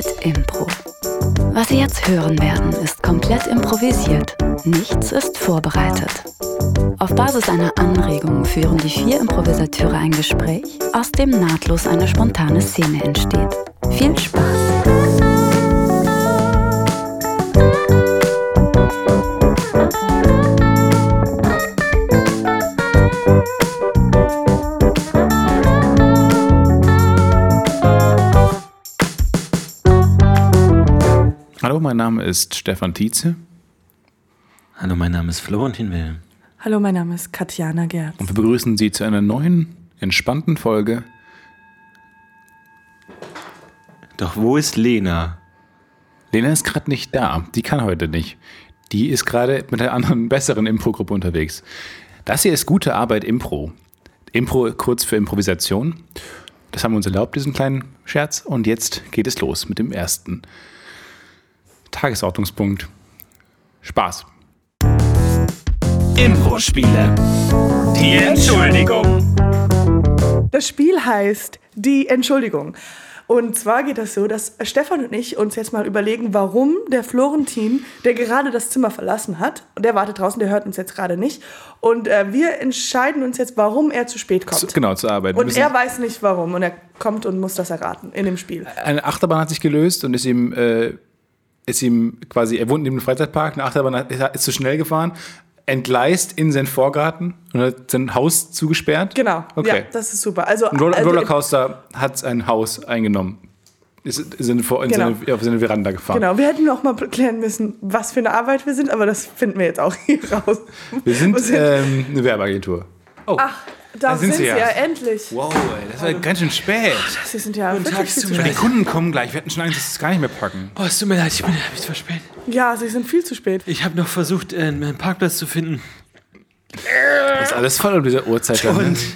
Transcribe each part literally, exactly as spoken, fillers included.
Komplett Impro. Was Sie jetzt hören werden, ist komplett improvisiert. Nichts ist vorbereitet. Auf Basis einer Anregung führen die vier Improvisateure ein Gespräch, aus dem nahtlos eine spontane Szene entsteht. Viel Spaß! Hallo, mein Name ist Stefan Tietze. Hallo, mein Name ist Florentin Will. Hallo, mein Name ist Katjana Gerz. Und wir begrüßen Sie zu einer neuen, entspannten Folge. Doch wo ist Lena? Lena ist gerade nicht da. Die kann heute nicht. Die ist gerade mit einer anderen, besseren Impro-Gruppe unterwegs. Das hier ist gute Arbeit Impro. Impro kurz für Improvisation. Das haben wir uns erlaubt, diesen kleinen Scherz. Und jetzt geht es los mit dem ersten Tagesordnungspunkt. Spaß. Impro-Spiele. Die Entschuldigung. Das Spiel heißt Die Entschuldigung. Und zwar geht das so, dass Stefan und ich uns jetzt mal überlegen, warum der Florentin, der gerade das Zimmer verlassen hat, und der wartet draußen, der hört uns jetzt gerade nicht, und äh, wir entscheiden uns jetzt, warum er zu spät kommt. Zu, genau, zur Arbeit. Und er weiß nicht warum, und er kommt und muss das erraten in dem Spiel. Eine Achterbahn hat sich gelöst und ist ihm... Äh ist ihm quasi, er wohnt neben dem Freizeitpark, eine Achterbahn ist zu schnell gefahren, entgleist in seinen Vorgarten und hat sein Haus zugesperrt. Genau, okay. Ja, das ist super. Also, ein Roller, also Rollercoaster hat ein Haus eingenommen, ist, ist in, in genau. seine, auf seine Veranda gefahren. Genau, wir hätten noch mal klären müssen, was für eine Arbeit wir sind, aber das finden wir jetzt auch hier raus. Wir sind, sind ähm, eine Werbeagentur. Oh. Ach, da, da sind, sind sie ja. ja, endlich. Wow, ey, das war oh. ganz schön spät. Oh, Sie sind ja Guten Tag, viel zu Die Kunden kommen gleich, wir hatten schon Angst, dass sie es gar nicht mehr packen. Oh, es tut mir leid, ich bin ein bisschen verspätet. Ja, Sie sind viel zu spät. Ich habe noch versucht, einen Parkplatz zu finden. Das ist alles voll um diese Uhrzeit. Und, und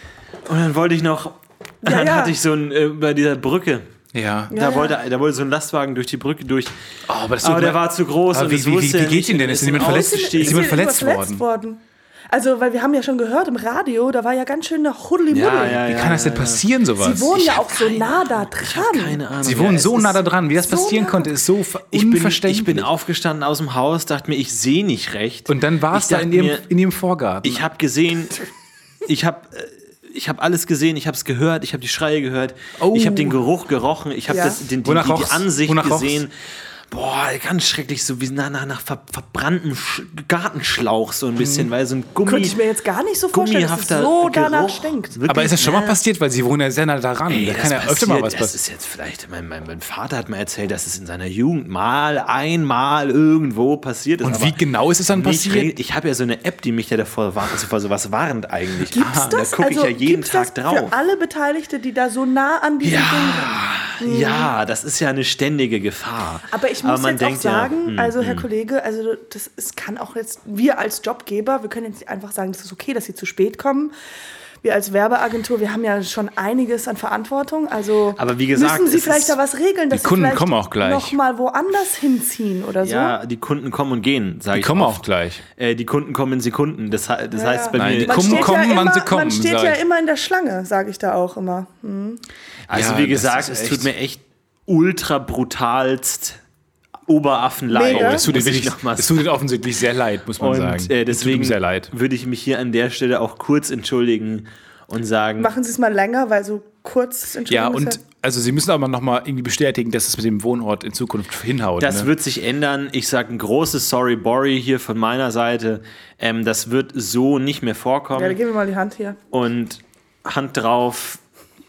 dann wollte ich noch, ja, dann ja. hatte ich so ein, äh, bei dieser Brücke. Ja. Da, ja, wollte, da wollte so ein Lastwagen durch die Brücke durch. Oh, aber das aber der war zu groß. Und wie, wie, wie, wie geht ihn denn? Ist jemand verletzt, ist ist jemand verletzt, verletzt worden? worden? Also, weil wir haben ja schon gehört im Radio, da war ja ganz schön nach Huddeli-Muddel. Ja, ja, wie ja, kann das denn ja, passieren, sowas? Sie wohnen ich ja auch so keine, nah da dran. Ich habe keine Ahnung. Sie wohnen ja, so nah da dran. Wie das so passieren nah. konnte, ist so ich bin, unverständlich. Ich bin aufgestanden aus dem Haus, dachte mir, ich sehe nicht recht. Und dann war es da in ihrem, mir, in ihrem Vorgarten. Ich habe gesehen, ich habe... Ich habe alles gesehen, ich habe es gehört, ich habe die Schreie gehört, oh. ich habe den Geruch gerochen, ich habe ja. die, die, die, die Ansicht Wonach gesehen. Roch's? Boah, ganz schrecklich, so wie nach, nach, nach ver, verbranntem Sch- Gartenschlauch so ein bisschen, mhm. weil so ein Gummi... Könnte ich mir jetzt gar nicht so vorstellen, dass es so danach Geruch. stinkt. Wirklich? Aber ist das schon mal passiert, weil Sie wohnen ja sehr nah daran. Ey, da das kann ja passiert, öfter mal was das passieren. ist jetzt vielleicht, mein, mein, mein Vater hat mir erzählt, dass es in seiner Jugend mal einmal irgendwo passiert ist. Und wie genau ist es dann passiert? Re- ich habe ja so eine App, die mich ja davor warnt, also vor sowas warnt eigentlich. Gibt's Aha, das? Da gucke also, ich ja jeden gibt's Tag das drauf. Für alle Beteiligten, die da so nah an diesem Ja, Ding sind. ja, das ist ja eine ständige Gefahr. Aber ich muss Aber man jetzt denkt auch sagen, ja, hm, also Herr hm. Kollege, also das es kann auch jetzt, wir als Jobgeber, wir können jetzt nicht einfach sagen, es ist okay, dass Sie zu spät kommen. Wir als Werbeagentur, wir haben ja schon einiges an Verantwortung. Also Aber wie gesagt, müssen Sie es vielleicht ist- da was regeln, dass Die Kunden Sie vielleicht kommen auch gleich. noch mal woanders hinziehen oder so? Ja, die Kunden kommen und gehen, sage Die ich kommen oft. auch gleich. Äh, die Kunden kommen in Sekunden. Das, he- das Ja, heißt bei Nein, mir... die Man kommen, steht kommen, ja wann immer, sie kommen, Man steht sag ja ich. immer in der Schlange, sage ich da auch immer. Hm. Also Ja, wie das gesagt, ist es echt- tut mir echt ultra brutalst Oberaffen leid. Mega. Oh, das tut, dir Muss ich wirklich, noch mal das tut dir offensichtlich sehr leid, muss man Und sagen. äh, Das tut deswegen mir sehr leid. würde ich mich hier an der Stelle auch kurz entschuldigen und sagen, Machen Sie es mal länger, weil so kurz Ja, Entschuldigung und ist also Sie müssen aber nochmal irgendwie bestätigen, dass es mit dem Wohnort in Zukunft hinhaut. das ne? wird sich ändern. Ich sage ein großes Sorry, Borry hier von meiner Seite. Ähm, das wird so nicht mehr ja, vorkommen. dann geben wir mal die Hand hier. Und Hand drauf.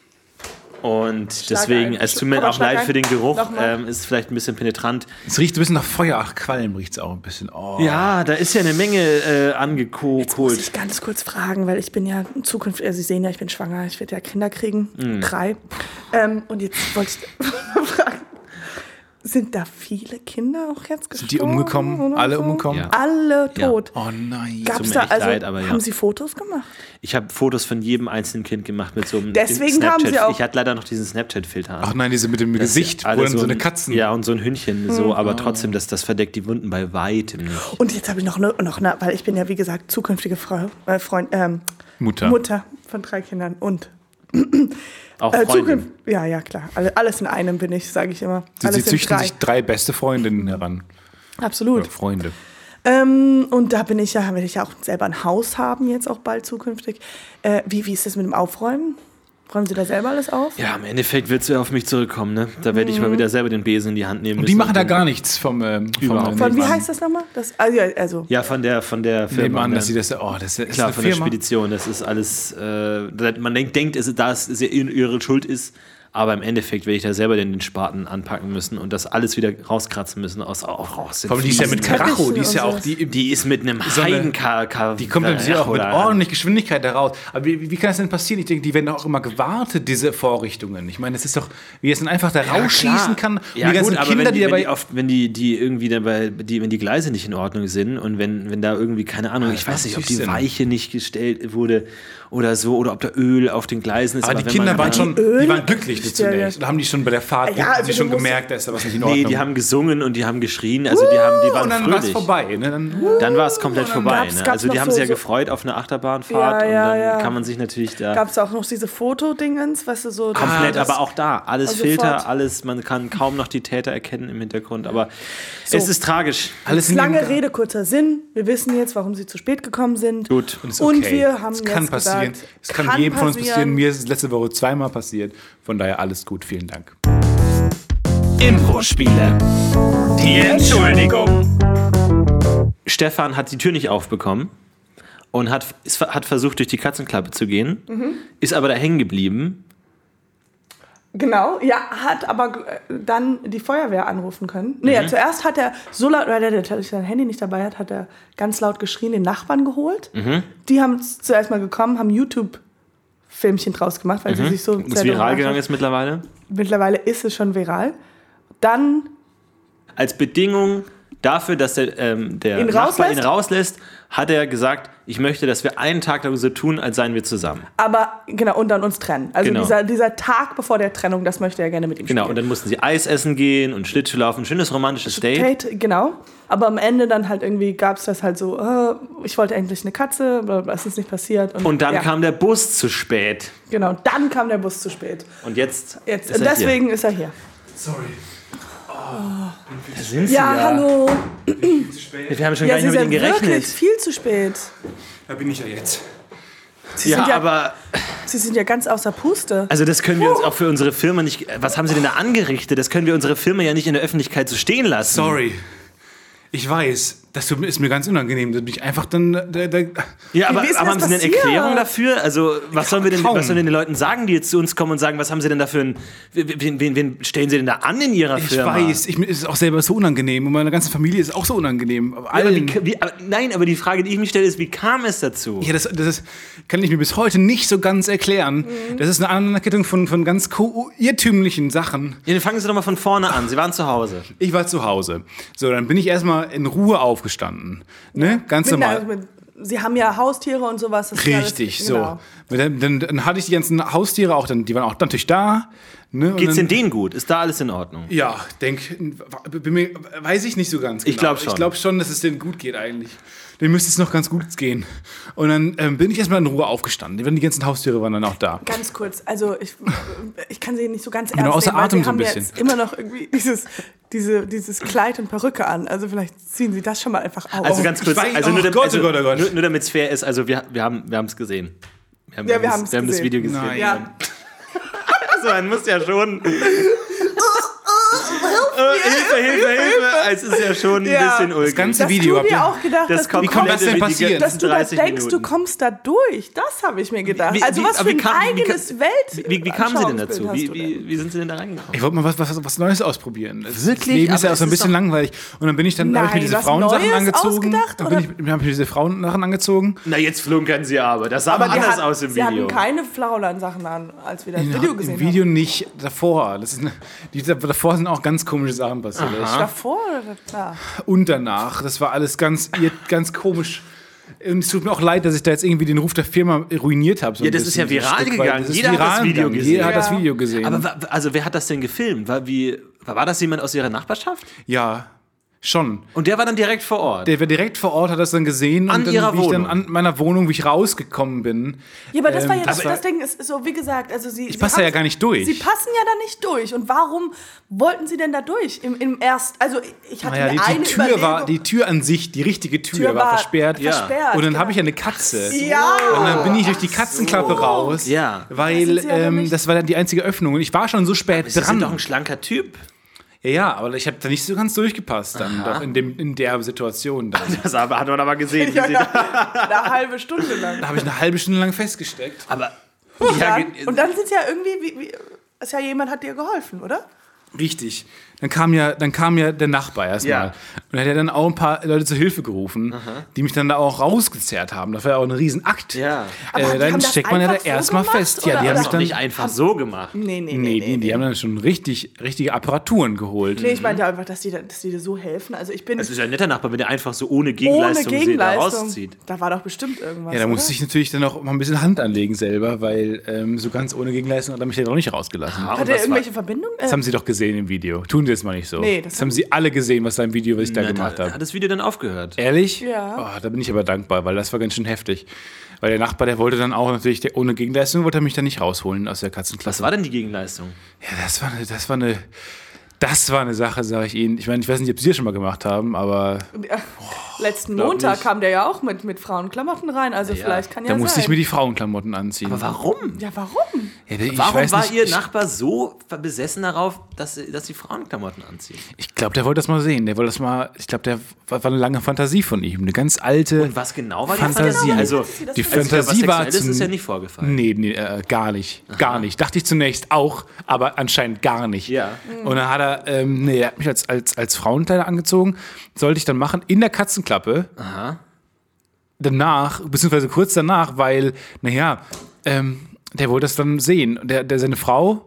Und Schlag deswegen, ein. es tut mir Komm mal, auch schlag leid ein. für den Geruch. Nochmal. Ähm, ist vielleicht ein bisschen penetrant. Es riecht ein bisschen nach Feuer. Ach, Qualm riecht es auch ein bisschen. Oh. Ja, da ist ja eine Menge äh, Muss angekohlt. ich ganz kurz fragen, weil ich bin ja in Zukunft, also Sie sehen ja, ich bin schwanger, ich werde ja Kinder kriegen, Mhm. drei. Ähm, und jetzt wollte ich fragen, sind da viele Kinder auch jetzt gestorben? Sind die umgekommen? oder Alle so? umgekommen? Ja. Alle tot. Oh nein. Gab's Tut mir da, echt also, leid, aber ja. haben Sie Fotos gemacht? Ich habe Fotos von jedem einzelnen Kind gemacht mit so einem Deswegen Snapchat. haben Sie auch- Ich hatte leider noch diesen Snapchat-Filter an. Ach nein, diese mit dem Das Gesicht, ist wo alle dann so eine ein- Katzen... Ja, und so ein Hündchen, so, aber trotzdem, das, das verdeckt die Wunden bei weitem nicht. Und jetzt habe ich noch eine, noch eine, weil ich bin ja, wie gesagt, zukünftige Frau, äh, Freund, ähm, Mutter. Mutter von drei Kindern und Auch Äh, Freundin. Zukunft, ja, ja, klar. Alle- Alles in einem bin ich, sage ich immer. Sie, Alles sie in züchten drei. sich drei beste Freundinnen heran. Absolut. Oder Freunde. Ähm, und da bin ich ja, will ich ja auch selber ein Haus haben, jetzt auch bald zukünftig. Äh, wie, wie ist das mit dem Aufräumen? Räumen Sie da selber alles auf? Ja, im Endeffekt willst du ja auf mich zurückkommen, ne? Da werde ich mal wieder selber den Besen in die Hand nehmen Und müssen. die machen da dann- gar nichts vom, ähm, vom Überhaupt Von wie Nebenan. heißt das nochmal? Das, also, ja, also Ja, von der, von der Firma. Nehmen an, ne? dass sie das, oh, das ist Klar, eine von der Firma. Spedition. Das ist alles, äh, man denkt, denkt es, dass es ihre Schuld ist, aber im Endeffekt werde ich da selber den Spaten anpacken müssen und das alles wieder rauskratzen müssen aus, auch raus. Vor allem die ist ja mit Teppichen Karacho, die ist und ja auch, sowas. die, Die ist mit einem So eine- Heidenka. die kommt dann sicher auch mit oder- ordentlich Geschwindigkeit da raus. Aber wie, wie kann das denn passieren? Ich denke, die werden doch auch immer gewartet, diese Vorrichtungen. Ich meine, es ist doch, wie es dann einfach da rausschießen kann. Und Ja, die ganzen gut, aber Kinder, wenn die, die wenn dabei. die, oft, wenn die, die irgendwie dabei, die, wenn die Gleise nicht in Ordnung sind und wenn, wenn da irgendwie, keine Ahnung, ich was weiß nicht, ob ist die denn? Weiche nicht gestellt wurde oder so, oder ob da Öl auf den Gleisen ist. aber die wenn Kinder man- waren schon, Öl- die waren glücklich Ja, zunächst. ja. Oder haben die schon bei der Fahrt Ja, haben also sie schon du musst- gemerkt, da ist da was nicht in Ordnung. Nee, die haben gesungen und die haben geschrien, also die, haben, die waren und dann war es fröhlich. vorbei. Ne? Dann, Dann war es komplett vorbei. gab's- Ne? gab's Also die noch haben so- sich ja so- gefreut auf eine Achterbahnfahrt Ja, und ja, dann ja. kann man sich natürlich da gab es auch noch diese Fotodingens, weißt du, so. komplett, das- aber auch da, alles Also Filter, sofort. alles, man kann kaum noch die Täter erkennen im Hintergrund, aber es ist tragisch. alles in Lange dem- Rede, kurzer Sinn. Wir wissen jetzt, warum sie zu spät gekommen sind. Gut. Und, ist Und okay. wir haben es kann jetzt passieren. gesagt, es kann, kann jedem von uns passieren. passieren. Mir ist es letzte Woche zweimal passiert. Von daher alles gut. Vielen Dank. Impro-Spiele. Die Entschuldigung. Stefan hat die Tür nicht aufbekommen und hat, ist, hat versucht, durch die Katzenklappe zu gehen, Mhm. ist aber da hängen geblieben. Genau, ja, hat aber äh, dann die Feuerwehr anrufen können. Nee, Mhm. ja, zuerst hat er so laut, weil er natürlich sein Handy nicht dabei hat, hat er ganz laut geschrien, den Nachbarn geholt. Mhm. Die haben zuerst mal gekommen, haben YouTube-Filmchen draus gemacht, weil sie sich so Das sehr viral darüber gegangen aufregen. ist mittlerweile. Mittlerweile ist es schon viral. Dann Als Bedingung dafür, dass der, ähm, der Ihn Nachbar rauslässt? ihn rauslässt, hat er gesagt, ich möchte, dass wir einen Tag lang so tun, als seien wir zusammen. aber, genau, und dann uns trennen. Also Genau. dieser, dieser Tag bevor der Trennung, das möchte er gerne mit ihm Genau, und spielen. dann mussten sie Eis essen gehen und Schlittschuh laufen. Schönes romantisches Date. Date, genau. Aber am Ende dann halt irgendwie gab es das halt so, äh, ich wollte eigentlich eine Katze, bla, bla, es ist nicht passiert. Und dann ja, kam der Bus zu spät. Genau, dann kam der Bus zu spät. Und jetzt, Jetzt, ist er deswegen hier. ist er hier. Sorry. Da sind sie Ja, hallo. Wir haben schon Ja, gar Sie nicht sind mit ihnen wirklich gerechnet. viel zu spät. Da bin ich ja jetzt. Sie Ja, sind ja, aber Sie sind ja ganz außer Puste. also das können wir uns auch für unsere Firma nicht. Was haben sie denn da angerichtet? Das können wir unsere Firma ja nicht in der Öffentlichkeit so stehen lassen. Sorry. Ich weiß, das tut mir- ist mir ganz unangenehm. Da bin ich einfach dann. Da, da, Ja, aber, Wie ist denn aber das haben Sie eine passiert? Erklärung dafür? Also, was sollen wir denn, Kaum. was sollen wir den Leuten sagen, die jetzt zu uns kommen und sagen, was haben Sie denn da für ein. Wen, wen, wen stellen Sie denn da an in Ihrer ich Firma? weiß, ich, mir ist es auch selber so unangenehm. Und meine ganze Familie ist auch so unangenehm. Aber Ja, aber allen. wie, wie, aber, nein, aber die Frage, die ich mich stelle, ist, wie kam es dazu? Ja, das, das ist, kann ich mir bis heute nicht so ganz erklären. Das ist eine Anerkennung von, von ganz ko- irrtümlichen Sachen. Ja, dann fangen Sie doch mal von vorne an. Sie waren zu Hause. Ich war zu Hause. So, dann bin ich erstmal in Ruhe aufgestanden. Ne? Ganz Mit normal. einer- mit, Sie haben ja Haustiere und sowas. das ist ja Richtig, alles- so. genau. Dann, dann, dann hatte ich die ganzen Haustiere auch, dann, die waren auch natürlich da. Ne? Und Geht's dann, denn denen gut? Ist da alles in Ordnung? Ja, denk, bin mir, weiß ich nicht so ganz genau. Ich glaub schon. Ich glaube schon, dass es denen gut geht eigentlich. Denen müsste es noch ganz gut gehen. Und dann ähm, bin ich erstmal in Ruhe aufgestanden. Die ganzen Haustiere waren dann auch da. Ganz kurz, also ich, ich kann sie nicht so ganz bin ernst außer nehmen, weil Atem Sie so ein haben bisschen. jetzt immer noch irgendwie dieses, diese, dieses Kleid und Perücke an. Also vielleicht ziehen Sie das schon mal einfach auf. Also ganz kurz, ich weiß- also nur, oh dam- Gott, also, oh Gott, oh Gott. nur, nur damit es fair ist, also wir, wir haben wir es gesehen. Wir haben, Ja, wir das- haben's wir haben das gesehen. Video gesehen. Nein. ja. Also man muss ja schon. Äh, Hilfe, Hilfe, Hilfe! Es ist ja schon ein Ja. bisschen ulkig. Das ganze Dass Video du habt dir ihr- auch gedacht Das hast, du kommt Wie kommt das denn die passieren? ganzen dass du da dreißig denkst, Minuten. du kommst da durch. Das habe ich mir gedacht. Wie- also wie- was aber für wie ein kam- wie eigenes kam- Welt. Wie, wie kamen Sie denn Anschauungsbild dazu? hast Wie, du wie, wie sind Sie denn da reingekommen? Ich wollte mal was, was, was Neues ausprobieren. Das Wirklich? Leben ist ja Aber auch so ein es ist bisschen doch- langweilig. Und dann bin ich dann, habe ich mir Nein, diese was Frauensachen Neues angezogen. ausgedacht, Dann oder? bin ich, habe ich mir diese Frauensachen angezogen. Na, jetzt flunkern Sie aber. Das sah Aber aber die anders hat, aus im sie Video. hatten keine Flaulan-Sachen an, als wir das Video gesehen Im Video nicht, davor. Das ist eine, die, davor sind auch ganz komische Sachen passiert. haben. Davor oder klar? Und danach. Das war alles ganz, ganz komisch. Und es tut mir auch leid, dass ich da jetzt irgendwie den Ruf der Firma ruiniert habe. So Ja, ein das ist ja bisschen, so ein viral Stück weit. gegangen. Das ist Jeder hat das viral Video gegangen. gesehen. Jeder hat das Ja. Video gesehen. Aber wa- also wer hat das denn gefilmt? War, wie, war das jemand aus Ihrer Nachbarschaft? ja. Schon. Und der war dann direkt vor Ort? Der war direkt vor Ort, hat das dann gesehen. An und dann, ihrer wie ich dann Wohnung? an meiner Wohnung, wie ich rausgekommen bin. Ja, aber das war Ähm, jetzt, das das, war- das Ding ist so, wie gesagt, also sie. Ich sie passe haben- ja gar nicht durch. Sie passen ja da nicht durch. Und warum wollten sie denn da durch? Im, im erst, also ich hatte Naja, mir die, eine die Tür war, Überlegung- die Tür an sich, die richtige Tür, Tür war, war versperrt. Ja. versperrt. Und dann genau. habe ich ja eine Katze. Ja. Und dann bin ich durch die Katzenklappe raus, Ja. Da weil sind sie ja dann ähm, nicht- das war dann die einzige Öffnung. Und ich war schon so spät Sie sind dran. doch ein schlanker Typ. Ja, ja, aber ich habe da nicht so ganz durchgepasst dann doch in, dem, in der Situation. Dann. Das hat man aber gesehen. Wie Ja, sie ja, eine halbe Stunde lang. Da habe ich eine halbe Stunde lang festgesteckt. aber Und ja, dann, ge- und dann sind sie ja irgendwie, wie, wie, ist ja jemand hat dir geholfen, oder? Richtig. Dann kam ja, dann kam ja der Nachbar erstmal. Ja. Und er hat ja dann auch ein paar Leute zur Hilfe gerufen, die mich dann da auch rausgezerrt haben. Das war ja auch ein Riesenakt. Ja. Aber Äh, die dann haben das steckt man ja da einfach so erstmal gemacht, fest. Ja, oder? die haben Oder? mich doch dann. nicht einfach so gemacht. Nee, nee, Nee, die, die haben dann schon richtig, richtige Apparaturen geholt. Nee, ich meinte einfach, dass die, da- dass die dir so helfen. Also ich bin Das ist ja ein netter Nachbar, wenn der einfach so ohne ohne Gegenleistung, sie da Gegenleistung. rauszieht. Da war doch bestimmt irgendwas. Ja, da oder? musste ich natürlich dann auch mal ein bisschen Hand anlegen selber, weil ähm, so ganz ohne Gegenleistung hat er mich ja noch nicht rausgelassen. Ah, und Hat er was irgendwelche Verbindungen? Das haben sie doch gesehen im Video. Tun sie jetzt mal nicht so. Nee, das, das haben haben sie alle gesehen, was da im Video, was ich da war, gemacht da habe. hat das Video dann aufgehört. Ehrlich? Ja. Oh, da bin ich aber dankbar, weil das war ganz schön heftig. Weil der Nachbar, der wollte dann auch natürlich, der, ohne Gegenleistung wollte er mich dann nicht rausholen aus der Katzenklasse. Was war denn die Gegenleistung? Ja, das war eine, das war eine, das war eine Sache, sage ich Ihnen. Ich meine, ich weiß nicht, ob Sie das schon mal gemacht haben, aber Ja. Letzten glaub Montag nicht. kam der ja auch mit, mit Frauenklamotten rein. Also vielleicht kann ja da sein. musste ich mir die Frauenklamotten anziehen. Aber warum? Ja, warum? Ja, ich Warum weiß war nicht, Ihr ich, Nachbar so besessen darauf, dass, sie- dass sie Frauenklamotten anziehen? Ich glaube, der wollte das mal sehen. Der wollte das mal. Ich glaube, der war, war eine lange Fantasie von ihm, eine ganz alte. Und was genau war die Fantasie. Fantasie? Also, Die also, Fantasie was war Sexuelles zum- ist ja nicht vorgefallen. Nee, nee, äh, gar nicht. Gar nicht. Dachte ich zunächst auch, aber anscheinend gar nicht. Ja. Und dann hat er, ähm, nee, er hat mich als, als, als Frauenkleider angezogen. Sollte ich dann machen in der Katzenklappe. Aha. Danach, beziehungsweise kurz danach, weil, naja, ähm, der wollte das dann sehen. Und Der, der, seine Frau,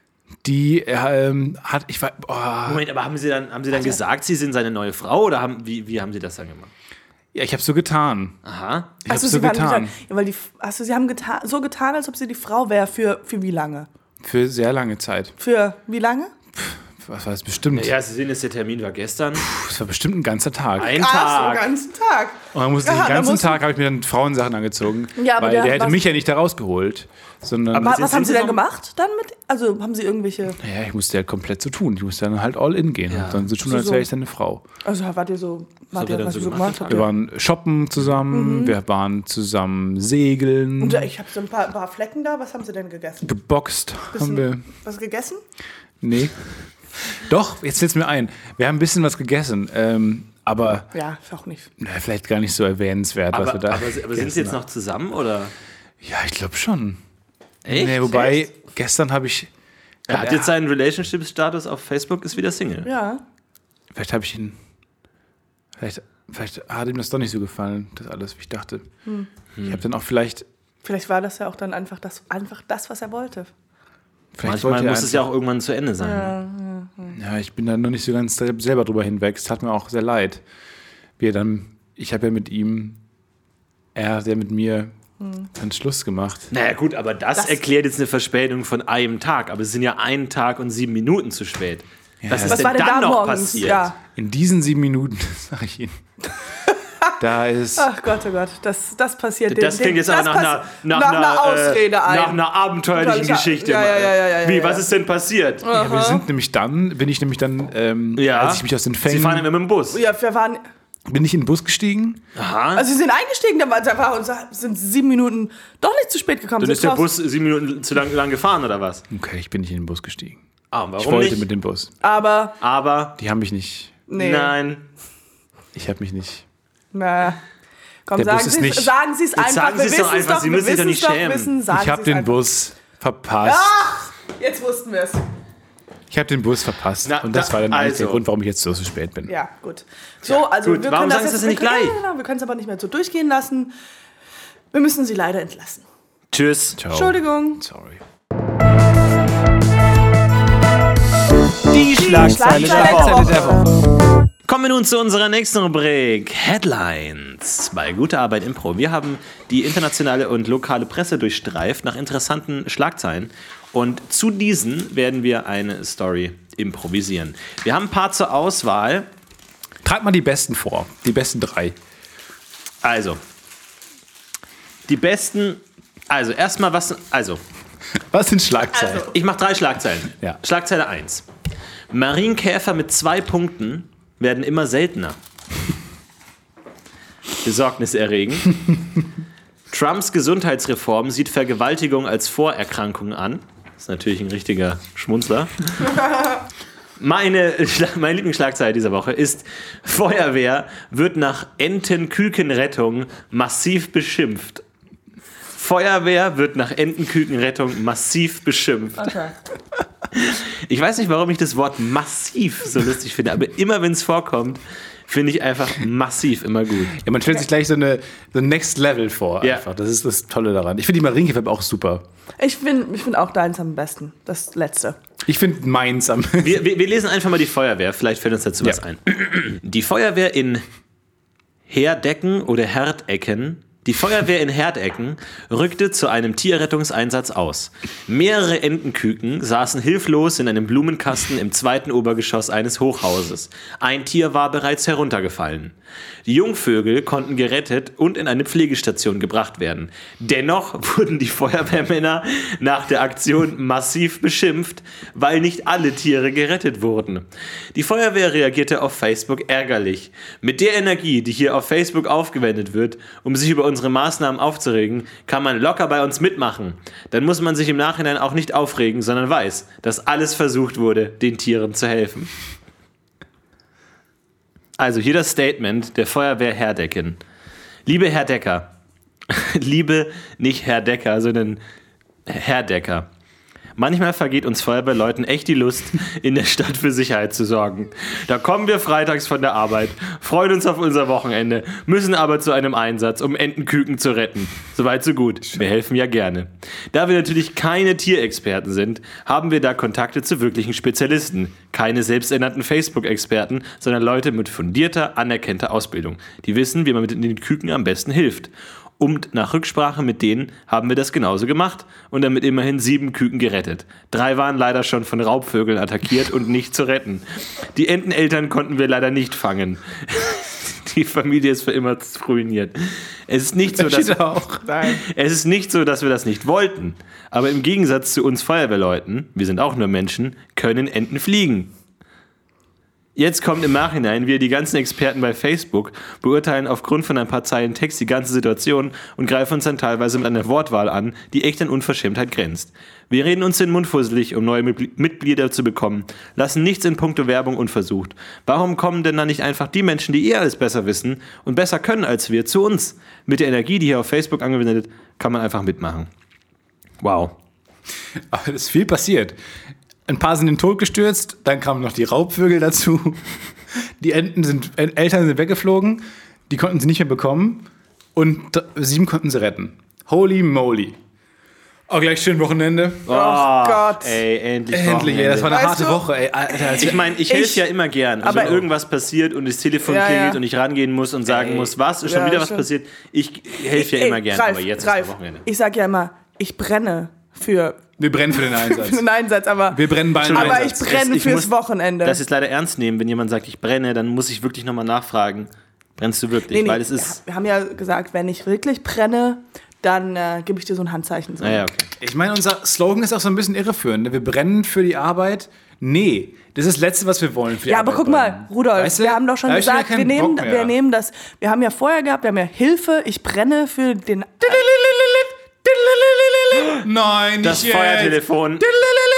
die ähm, hat, ich war, oh, Moment, aber haben Sie dann, haben Sie dann gesagt, Sie sind seine neue Frau oder haben, wie, wie haben Sie das dann gemacht? ja, ich habe so getan. Aha. Ich habe Achso, so sie waren getan. getan. Ja, weil die, achso, sie haben getan, so getan, als ob sie die Frau wäre. Für, für wie lange? Für sehr lange Zeit. Für wie lange? Was war das bestimmt? Ja, Sie sehen, dass der Termin war gestern. Das war bestimmt ein ganzer Tag. Ein Ach so, Tag. den ganzen Tag. Und dann musste Ja, ich den da ganzen musst- Tag habe ich mir dann Frauensachen angezogen, Ja, aber weil der- der, hätte was- mich ja nicht da rausgeholt, sondern Aber Was, sind- was haben sind sie Sie denn noch- gemacht dann mit? Also haben sie irgendwelche. ja, ich musste halt komplett so tun. Ich musste dann halt all in gehen Ja. und dann so tun, So, als so. wäre ich seine Frau. Also wart ihr so. Wart wir ihr, dann was so ihr so gemacht gemacht habt? Wir ihr? waren shoppen zusammen, wir waren zusammen segeln, Und ja, ich habe so ein paar, paar Flecken da. Was haben sie denn gegessen? geboxt haben wir. Was gegessen? Nee. Doch, jetzt fällt es mir ein. Wir haben ein bisschen was gegessen, ähm, aber Ja, ist auch nicht. na, vielleicht gar nicht so erwähnenswert, was Aber, wir da. aber, aber sind Sie jetzt noch zusammen oder? Ja, ich glaube schon. Echt? Nee, wobei, Echt? gestern habe ich. Er hat jetzt seinen Relationship-Status auf Facebook, ist wieder Single. Ja. Vielleicht habe ich ihn. Vielleicht, vielleicht hat ihm das doch nicht so gefallen, das alles, wie ich dachte. Ich habe dann auch vielleicht. Vielleicht war das ja auch dann einfach das, einfach das was er wollte. vielleicht Manchmal wollte er muss es ja einfach- auch irgendwann zu Ende sein. Ja, ich bin da noch nicht so ganz selber drüber hinweg. Es tat mir auch sehr leid. Wie er dann. Ich habe ja mit ihm. Er hat ja mit mir dann Schluss gemacht. Naja gut, aber das, Das- erklärt jetzt eine Verspätung von einem Tag. Aber es sind ja einen Tag und sieben Minuten zu spät. Was ist Was denn war denn dann da noch morgens? passiert? Ja. In diesen sieben Minuten, sag ich Ihnen. Da ist. Ach Gott, oh Gott, das, das passiert. Das dem- klingt jetzt das aber nach pass- einer, nach, nach einer, einer Ausrede äh, ein. nach einer abenteuerlichen Total- Geschichte. Ja, ja, ja, ja, ja, Wie, ja. was ist denn passiert? Ja, wir sind nämlich dann, bin ich nämlich dann, ähm, Ja. als ich mich aus den Sie fahren Fängen, immer mit dem Bus. Ja, wir waren. bin ich in den Bus gestiegen. Aha. Also sie sind eingestiegen, dann waren sie einfach und sind sieben Minuten doch nicht zu spät gekommen. Dann sind ist der raus. Bus sieben Minuten zu lang, lang gefahren, oder was? Okay, ich bin nicht in den Bus gestiegen. Ah, warum Ich wollte nicht? mit dem Bus. Aber Aber, Die haben mich nicht. nee. nein. Ich habe mich nicht. Na. Komm, Der sagen Bus ist Sie nicht- sagen Sie es einfach. sagen wir Sie es doch wissen's einfach, Sie wir müssen sich doch wissen's nicht schämen. Wissen, sagen Ich habe Sie es den einfach. Bus verpasst. Ach, jetzt wussten wir es. Ich habe den Bus verpasst. Na, und das da- war dann eigentlich also. der Grund, warum ich jetzt so, so spät bin. Ja, gut. So, also gut, wir warum können sagen das Sie das jetzt, nicht wir können, gleich? Ja, genau, wir können es aber nicht mehr so durchgehen lassen. Wir müssen Sie leider entlassen. Tschüss. Ciao. Entschuldigung. Sorry. Die Schlagzeile der Schlagzeile Woche. der Woche. Kommen wir nun zu unserer nächsten Rubrik Headlines bei Gute Arbeit Impro. Wir haben die internationale und lokale Presse durchstreift nach interessanten Schlagzeilen und zu diesen werden wir eine Story improvisieren. Wir haben ein paar zur Auswahl. Trag mal die besten vor. Die besten drei. Also, die besten, also erstmal was, also, Was sind Schlagzeilen? also ich mache drei Schlagzeilen. Ja. Schlagzeile eins. Marienkäfer mit zwei Punkten werden immer seltener. Besorgniserregend. Trumps Gesundheitsreform sieht Vergewaltigung als Vorerkrankung an. Das ist natürlich ein richtiger Schmunzler. Meine, meine Lieblingsschlagzeile dieser Woche ist: Feuerwehr wird nach Entenkükenrettung massiv beschimpft. Feuerwehr wird nach Entenkükenrettung massiv beschimpft. Okay. Ich weiß nicht, warum ich das Wort massiv so lustig finde, aber immer wenn es vorkommt, finde ich einfach massiv immer gut. Ja, man stellt sich gleich so eine so ein Next Level vor. Ja. Einfach. Das ist das Tolle daran. Ich finde die Marienkäfer auch super. Ich finde ich find auch deins am besten. Das letzte. Ich finde meins am besten. Wir, wir, wir lesen einfach mal die Feuerwehr, vielleicht fällt uns dazu Ja. was ein. Die Feuerwehr in Herdecken oder Herdecken Die Feuerwehr in Herdecken rückte zu einem Tierrettungseinsatz aus. Mehrere Entenküken saßen hilflos in einem Blumenkasten im zweiten Obergeschoss eines Hochhauses. Ein Tier war bereits heruntergefallen. Die Jungvögel konnten gerettet und in eine Pflegestation gebracht werden. Dennoch wurden die Feuerwehrmänner nach der Aktion massiv beschimpft, weil nicht alle Tiere gerettet wurden. Die Feuerwehr reagierte auf Facebook ärgerlich. Mit der Energie, die hier auf Facebook aufgewendet wird, um sich über unsere Maßnahmen aufzuregen, kann man locker bei uns mitmachen. Dann muss man sich im Nachhinein auch nicht aufregen, sondern weiß, dass alles versucht wurde, den Tieren zu helfen. Also hier das Statement der Feuerwehr Herdecken. Liebe Herr Decker, liebe nicht Herr Decker, sondern Herr Decker. Manchmal vergeht uns Feuerwehrleuten echt die Lust, in der Stadt für Sicherheit zu sorgen. Da kommen wir freitags von der Arbeit, freuen uns auf unser Wochenende, müssen aber zu einem Einsatz, um Entenküken zu retten. Soweit so gut. Wir helfen ja gerne. Da wir natürlich keine Tierexperten sind, haben wir da Kontakte zu wirklichen Spezialisten. Keine selbsternannten Facebook-Experten, sondern Leute mit fundierter, anerkannter Ausbildung. Die wissen, wie man mit den Küken am besten hilft. Und nach Rücksprache mit denen haben wir das genauso gemacht und damit immerhin sieben Küken gerettet. Drei waren leider schon von Raubvögeln attackiert und nicht zu retten. Die Enteneltern konnten wir leider nicht fangen. Die Familie ist für immer ruiniert. Es ist nicht so, dass, auch. Nein. es ist nicht so, dass wir das nicht wollten. Aber im Gegensatz zu uns Feuerwehrleuten, wir sind auch nur Menschen, können Enten fliegen. Jetzt kommt im Nachhinein, wie die ganzen Experten bei Facebook beurteilen aufgrund von ein paar Zeilen Text die ganze Situation und greifen uns dann teilweise mit einer Wortwahl an, die echt an Unverschämtheit grenzt. Wir reden uns den Mund fusselig, um neue Mitglieder zu bekommen, lassen nichts in puncto Werbung unversucht. Warum kommen denn dann nicht einfach die Menschen, die eh alles besser wissen und besser können als wir, zu uns? Mit der Energie, die hier auf Facebook angewendet wird, kann man einfach mitmachen. Wow. Aber es ist viel passiert. Ein paar sind in den Tod gestürzt, dann kamen noch die Raubvögel dazu. Die Enten sind, Eltern sind weggeflogen, die konnten sie nicht mehr bekommen und sieben konnten sie retten. Holy moly. Auch gleich schön Wochenende. Oh, Gott. Ey, endlich. Endlich, ey, das war eine Weißt harte du- Woche, ey. Alter, als Ich meine, ich helfe Ich- ja immer gern. Also aber- wenn irgendwas passiert und das Telefon Ja, klingelt ja. und ich rangehen muss und sagen Ey. muss, was, ist schon Ja, wieder was schon. passiert, ich helfe ja Ey, immer gern. Ralf, Aber jetzt Ralf, ist das Wochenende. ich sag ja immer, ich brenne für, wir brennen für den Einsatz. für den Einsatz, aber, Wir brennen bei einem aber ich Einsatz. brenne Ich fürs muss Wochenende. Das ist leider ernst nehmen, wenn jemand sagt, ich brenne, dann muss ich wirklich nochmal nachfragen. Brennst du wirklich? Nee, nee, Weil es ist. wir haben ja gesagt, wenn ich wirklich brenne, dann äh, gebe ich dir so ein Handzeichen. So. Naja, okay. Ich meine, unser Slogan ist auch so ein bisschen irreführend. ne? Wir brennen für die Arbeit. Nee, das ist das Letzte, was wir wollen. Für die Ja, aber Arbeit guck mal, brennen. Rudolf, Weißt du? wir haben doch schon Da hab ich schon gesagt, wieder wir keinen nehmen, Bock mehr. wir nehmen das, wir haben ja vorher gehabt, wir haben ja Hilfe, ich brenne für den... Nein, Das nicht Feuertelefon. Let it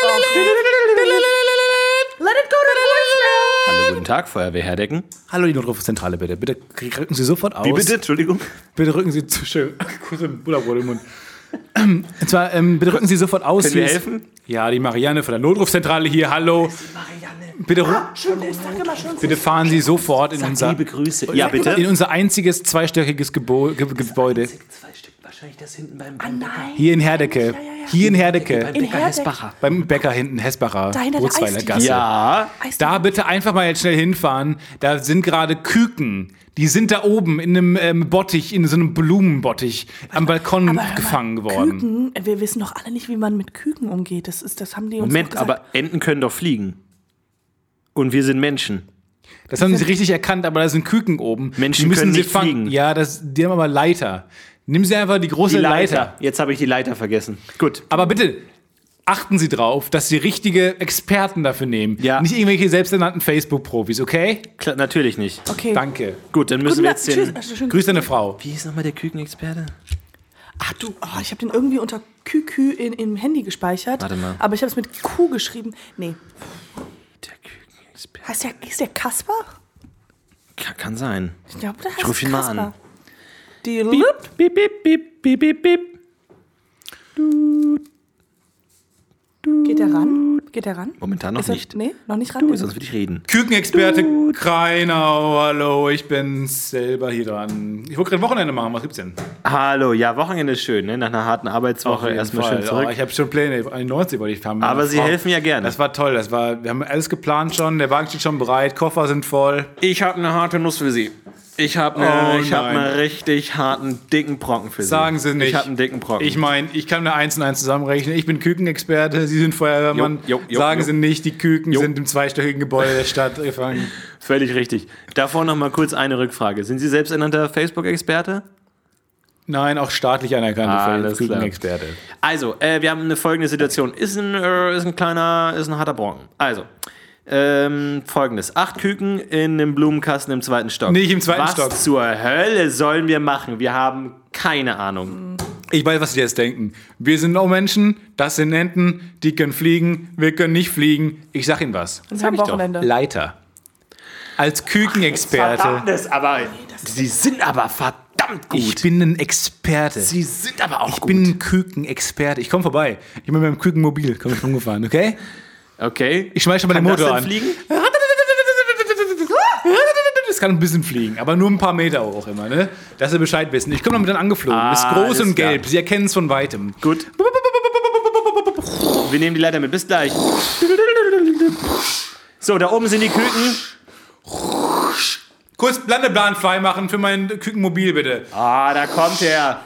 go to voicemail! Hallo, guten Tag, Feuerwehr Herdecken. Hallo, die Notrufzentrale, bitte. Bitte rücken Sie sofort aus. Wie bitte? Entschuldigung. Bitte rücken Sie zu schön. Kuss im Butterbrot im Mund. Und zwar, ähm, bitte rücken Sie sofort aus. Können wir Hier ist- helfen? Ja, die Marianne von der Notrufzentrale hier. Hallo. Bitte, ru- Schön Gruß, sag immer schön bitte fahren Sie sofort in unser, Liebe Grüße. Ja, bitte. in unser einziges zweistöckiges Gebo Ge Gebäude. Zwei Stück, wahrscheinlich das hinten beim Ah, nein. Hier in Herdecke. Hier in Herdecke. In Herdeck. Hesbacher. Beim Bäcker hinten, Hesbacher. Da hinter der Brutzweiler Eisdiele. Gasse. Ja. Da bitte einfach mal jetzt schnell hinfahren. Da sind gerade Küken. Die sind da oben in einem ähm, Bottich, in so einem Blumenbottich am Balkon Aber hör mal, gefangen worden. Küken, wir wissen doch alle nicht, wie man mit Küken umgeht. Das, ist, das haben die uns Moment, doch gesagt. aber Enten können doch fliegen. Und wir sind Menschen. Das haben sie richtig erkannt, aber da sind Küken oben. Menschen die müssen können sie nicht fangen. fliegen. Ja, das, die haben aber Leiter. Nimm sie einfach die große Die Leiter. Leiter. Jetzt habe ich die Leiter vergessen. Gut. Aber bitte achten Sie drauf, dass Sie richtige Experten dafür nehmen. Ja. Nicht irgendwelche selbsternannten Facebook-Profis, okay? Klar, natürlich nicht. Okay. Danke. Gut, dann müssen Guten wir Tag, jetzt den... tschüss. Also, schön- Grüß deine Frau. Wie ist nochmal der Kükenexperte? Ach du, oh, ich habe den irgendwie unter Kükü in, im Handy gespeichert. Warte mal. Aber ich habe es mit Q geschrieben. Nee. Der Kükenexperte. Heißt der, ist der Kasper? Kann, kann sein. Ich glaube, der heißt Ich ruf ihn mal Kasper. an. Die Piep, piep, piep, piep, piep, piep, piep. Geht der ran? Geht der ran? Momentan noch Ist er- nicht. Nee, noch nicht ran. Sonst würde ich reden. Kükenexperte Kreinau, hallo, ich bin's selber hier dran. Ich wollte gerade Wochenende machen, was gibt's denn? Hallo, ja, Wochenende ist schön, ne? Nach einer harten Arbeitswoche jeden erstmal Fall. schön zurück. Oh, ich habe schon Pläne, eine Nordsee wollte ich fahren. Aber Sie helfen ja gerne. Das war toll, das war, wir haben alles geplant schon, der Wagen steht schon bereit, Koffer sind voll. Ich habe eine harte Nuss für Sie. Ich habe eine, Oh, ich hab nein. einen richtig harten, dicken Brocken für Sie. Sagen Sie nicht. Ich habe einen dicken Brocken. Ich meine, ich kann eine eins und eins zusammenrechnen. Ich bin Kükenexperte, Sie sind Feuerwehrmann. Jo, jo, jo, Sagen jo. Sie nicht, die Küken Jo. sind im zweistöckigen Gebäude der Stadt gefangen. Völlig richtig. Davor noch mal kurz eine Rückfrage. Sind Sie selbsternannter Facebook-Experte? Nein, auch staatlich anerkannte Alles klar. Kükenexperte. Also, äh, wir haben eine folgende Situation. Ist ein, äh, ist ein kleiner, ist ein harter Brocken. Also, ähm, folgendes. Acht Küken in einem Blumenkasten im zweiten Stock. Nicht im zweiten Was Stock. zur Hölle sollen wir machen? Wir haben keine Ahnung. Ich weiß, was Sie jetzt denken. Wir sind auch Menschen, das sind Enten, die können fliegen, wir können nicht fliegen. Ich sag Ihnen was. Das am ich doch. Wochenende. Leiter. Als Kükenexperte. Verdammtes, aber Sie sind aber verdammt gut. Ich bin ein Experte. Sie sind aber auch Ich gut. bin ein Kükenexperte. Ich komme vorbei. Ich bin mit meinem Kükenmobil, komme ich rumgefahren, okay? Okay. Ich schmeiß schon mal Kann den das Motor denn an. fliegen? Das kann ein bisschen fliegen, aber nur ein paar Meter auch immer, ne? Dass Sie Bescheid wissen. Ich komme damit dann angeflogen. Ah, ist groß alles und klar. gelb. Sie erkennen es von weitem. Gut. Wir nehmen die Leiter mit. Bis gleich. So, da oben sind die Küken. Kurz Landeplan frei machen für mein Kükenmobil, bitte. Ah, da kommt er.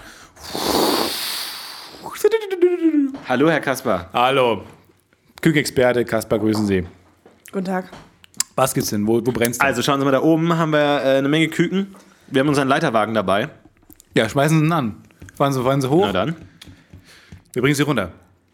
Hallo, Herr Kasper. Hallo. Kükenexperte, Kaspar, grüßen Sie. Guten Tag. Was gibt's denn? Wo, wo brennt's denn? Also, schauen Sie mal, da oben haben wir äh, eine Menge Küken. Wir haben unseren Leiterwagen dabei. Ja, schmeißen Sie ihn an. Fahren Sie, fahren Sie hoch. Na dann. Wir bringen Sie runter.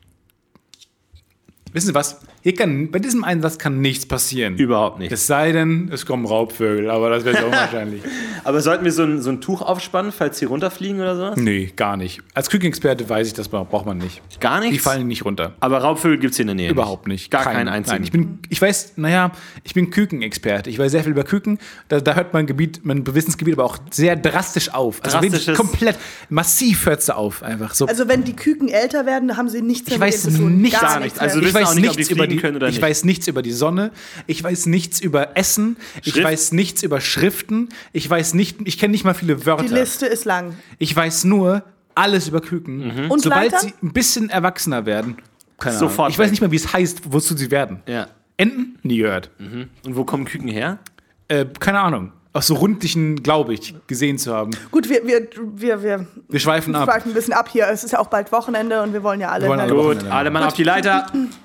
Wissen Sie was? Hier kann, bei diesem Einsatz kann nichts passieren. Überhaupt nicht. Es sei denn, es kommen Raubvögel, aber das wäre sehr unwahrscheinlich. Aber sollten wir so ein, so ein Tuch aufspannen, falls sie runterfliegen oder sowas? Nee, gar nicht. Als Kükenexperte weiß ich, das braucht man nicht. Gar nichts? Die fallen nicht runter. Aber Raubvögel gibt es hier in der Nähe Überhaupt nicht. Gar Kein- keinen einzigen. Nein, ich, bin, ich weiß, naja, ich bin Kükenexperte. Ich weiß sehr viel über Küken. Da, da hört mein Gebiet, mein Wissensgebiet aber auch sehr drastisch auf. Also wirklich Drastisches- komplett, massiv hört es auf. Einfach so. Also wenn die Küken älter werden, haben sie nichts mehr Ich mit weiß denen zu tun. nichts. Gar Gar nichts. nichts. Also mehr. ich wissen weiß auch nicht, ob nichts die über fliegen die, können oder ich nicht. weiß nichts über die Sonne. Ich weiß nichts über Essen. Ich Schrift? weiß nichts über Schriften. Ich weiß nicht, ich kenne nicht mal viele Wörter. Die Liste ist lang. Ich weiß nur alles über Küken. Mhm. Und Sobald Leiter? sie ein bisschen erwachsener werden, keine Sofort Ahnung. Ich weiß weg. nicht mal, wie es heißt, wozu sie werden. Ja. Enten? Nie gehört. Und wo kommen Küken her? Äh, keine Ahnung. Aus so rundlichen, glaube ich, gesehen zu haben. Gut, wir, wir, wir, wir Wir schweifen ab. schweifen ein bisschen ab hier. Es ist ja auch bald Wochenende und wir wollen ja alle, Wir wollen alle alle, Wochenende. Gut, alle Mann auf die Leiter.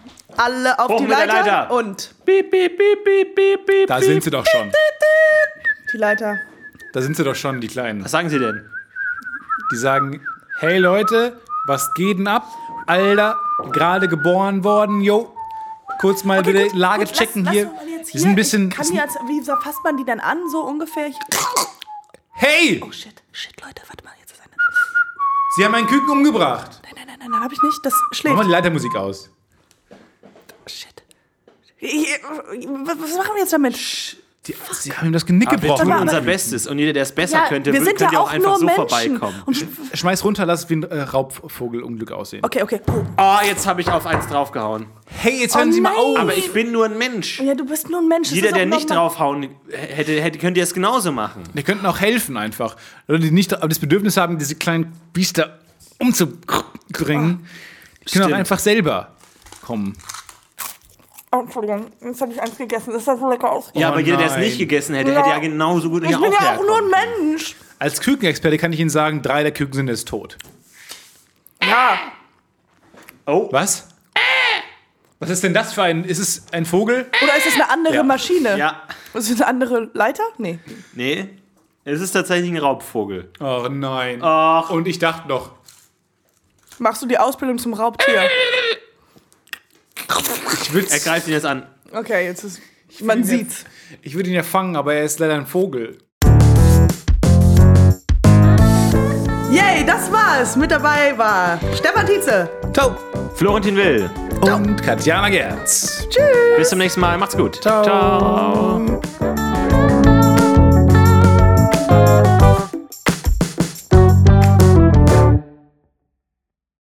auf Hoch die mit der Leiter, Leiter. und Piep, piep, piep, piep, piep, piep. Da sind sie doch schon. die Leiter. Da sind sie doch schon, die Kleinen. Was sagen Sie denn? Die sagen, hey Leute, was geht denn ab? Alter, gerade geboren worden, yo. Kurz mal Okay, wieder gut, Lage gut, checken lass, hier. Lass mal jetzt Die sind ein bisschen... Ich kann die jetzt, wie fasst man die denn an, so ungefähr? Ich, Hey! oh shit, shit, Leute, warte mal. Jetzt ist eine, Sie haben einen Küken umgebracht. nein, nein, nein, nein, nein, hab ich nicht. Das Mach schläft. mal die Leitermusik aus. Shit. Ich, was was machen wir jetzt damit? Die, sie haben ihm das Genick Wir gebrochen. tun aber- unser Bestes. Und jeder, der es besser Ja, könnte, wir sind könnte ja auch auch einfach nur so Menschen. vorbeikommen. Und, Schmeiß runter, lass es wie ein äh, Raubvogelunglück aussehen. okay, okay. Oh. Oh, jetzt habe ich auf eins draufgehauen. Hey, jetzt hören Sie mal nein. auf. Aber ich bin nur ein Mensch. Ja, du bist nur ein Mensch. das Jeder, ist auch der nicht normal. draufhauen hätte, hätte, könnte es genauso machen. Wir könnten auch helfen einfach. Leute, die nicht das Bedürfnis haben, diese kleinen Biester umzubringen, die können auch Stimmt. einfach selber kommen. Oh, Entschuldigung, jetzt habe ich eins gegessen. Das sah so lecker aus. Ja, Oh aber jeder, der es nein. nicht gegessen hätte, Ja. hätte ja genauso gut Ich hier bin auch ja auch nur herkommen. ein Mensch. Als Kükenexperte kann ich Ihnen sagen, drei der Küken sind jetzt tot. Ja. Oh, Was? Was ist denn das für ein... Ist es ein Vogel? Oder ist es eine andere Ja. Maschine? Ja. Ist es eine andere Leiter? Nee. Nee. Es ist tatsächlich ein Raubvogel. Oh nein. Ach. Und ich dachte noch... Machst du die Ausbildung zum Raubtier? Ich würd's, Er greift ihn jetzt an. Okay, jetzt ist... Man ihn sieht's. Ich würde ihn ja fangen, aber er ist leider ein Vogel. Yay, das war's. Mit dabei war Stefan Tietze. Ciao. Florentin Will. Und Katjana Gerz. Tschüss. Bis zum nächsten Mal. Macht's gut. Ciao. Ciao.